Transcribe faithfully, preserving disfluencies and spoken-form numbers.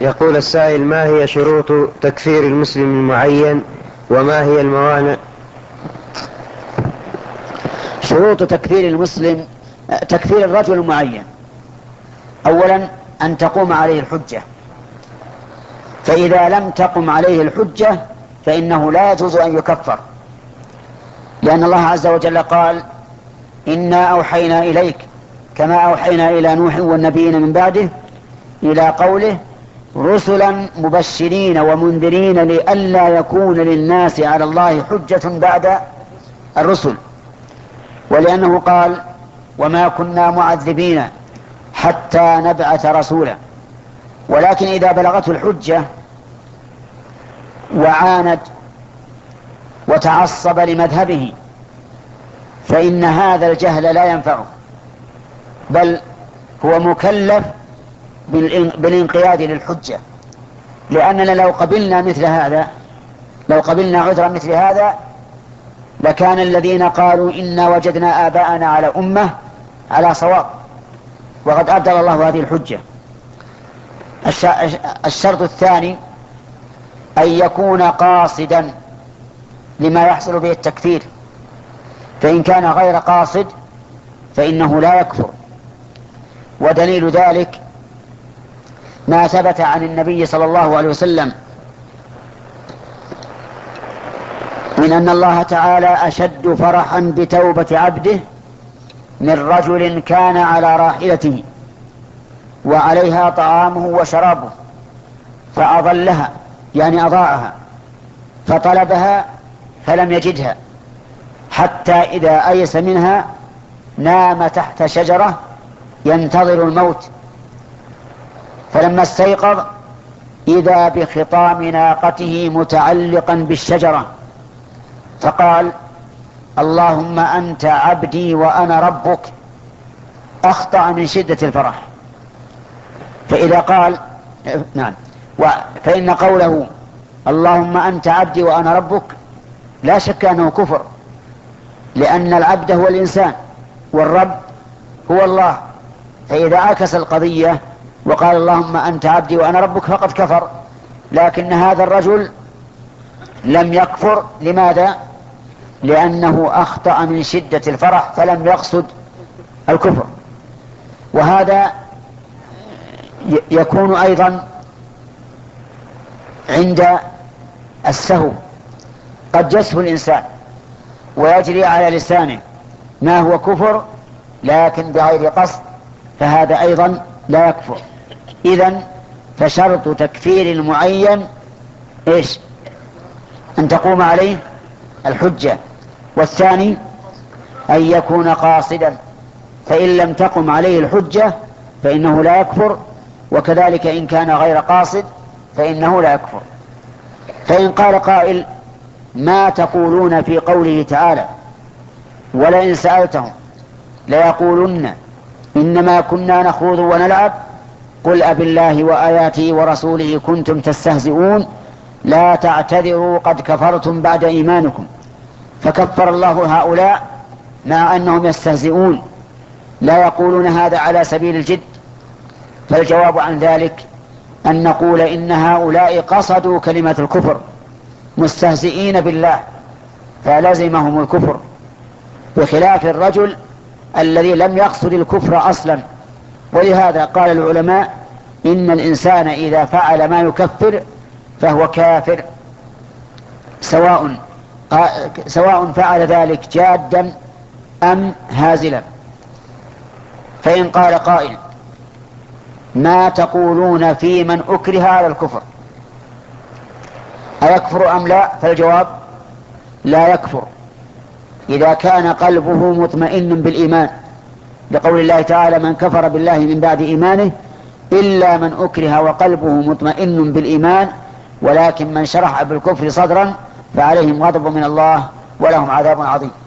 يقول السائل: ما هي شروط تكفير المسلم المعين وما هي الموانع؟ شروط تكفير المسلم تكفير الرجل المعين: أولا أن تقوم عليه الحجة، فإذا لم تقم عليه الحجة فإنه لا يجوز أن يكفر، لأن الله عز وجل قال: إنا أوحينا إليك كما أوحينا إلى نوح والنبيين من بعده، إلى قوله: رسلا مبشرين ومنذرين لئلا يكون للناس على الله حجة بعد الرسل، ولأنه قال: وما كنا معذبين حتى نبعث رسولا. ولكن إذا بلغته الحجة وعاند وتعصب لمذهبه فإن هذا الجهل لا ينفعه، بل هو مكلف بالانقياد للحجة، لأننا لو قبلنا مثل هذا لو قبلنا عذرا مثل هذا لكان الذين قالوا إنا وجدنا آباءنا على أمة على صواب، وقد أبدل الله هذه الحجة. الشرط الثاني أن يكون قاصدا لما يحصل به التكفير، فإن كان غير قاصد فإنه لا يكفر، ودليل ذلك ما ثبت عن النبي صلى الله عليه وسلم من أن الله تعالى أشد فرحا بتوبة عبده من رجل كان على راحلته وعليها طعامه وشرابه فأضلها، يعني أضاعها، فطلبها فلم يجدها، حتى إذا أيس منها نام تحت شجرة ينتظر الموت، فلما استيقظ إذا بخطام ناقته متعلقا بالشجرة، فقال: اللهم أنت عبدي وأنا ربك، أخطأ من شدة الفرح. فإذا قال نعم فإن قوله اللهم أنت عبدي وأنا ربك لا شك أنه كفر، لأن العبد هو الإنسان والرب هو الله، فإذا عكس القضية وقال اللهم أنت عبدي وأنا ربك فقد كفر. لكن هذا الرجل لم يكفر، لماذا؟ لأنه أخطأ من شدة الفرح فلم يقصد الكفر. وهذا يكون أيضا عند السهو، قد يسهو الإنسان ويجري على لسانه ما هو كفر لكن بغير قصد، فهذا أيضا لا يكفر. إذن فشرط تكفير المعين إيش؟ أن تقوم عليه الحجة، والثاني أن يكون قاصدا، فإن لم تقم عليه الحجة فإنه لا يكفر، وكذلك إن كان غير قاصد فإنه لا يكفر. فإن قال قائل: ما تقولون في قوله تعالى ولئن سألتهم ليقولن إنما كنا نخوض ونلعب قل أبالله وآياته ورسوله كنتم تستهزئون لا تعتذروا قد كفرتم بعد إيمانكم؟ فكفر الله هؤلاء مع أنهم يستهزئون، لا يقولون هذا على سبيل الجد. فالجواب عن ذلك أن نقول إن هؤلاء قصدوا كلمة الكفر مستهزئين بالله فلزمهم الكفر، بخلاف الرجل الذي لم يقصد الكفر أصلا. ولهذا قال العلماء إن الإنسان إذا فعل ما يكفر فهو كافر، سواء سواء فعل ذلك جادا أم هازلا. فإن قال قائل: ما تقولون في من أكره على الكفر أيكفر أم لا؟ فالجواب: لا يكفر إذا كان قلبه مطمئن بالإيمان، لقول الله تعالى: من كفر بالله من بعد إيمانه إلا من أكره وقلبه مطمئن بالإيمان ولكن من شرح بالكفر صدرا فعليهم غضب من الله ولهم عذاب عظيم.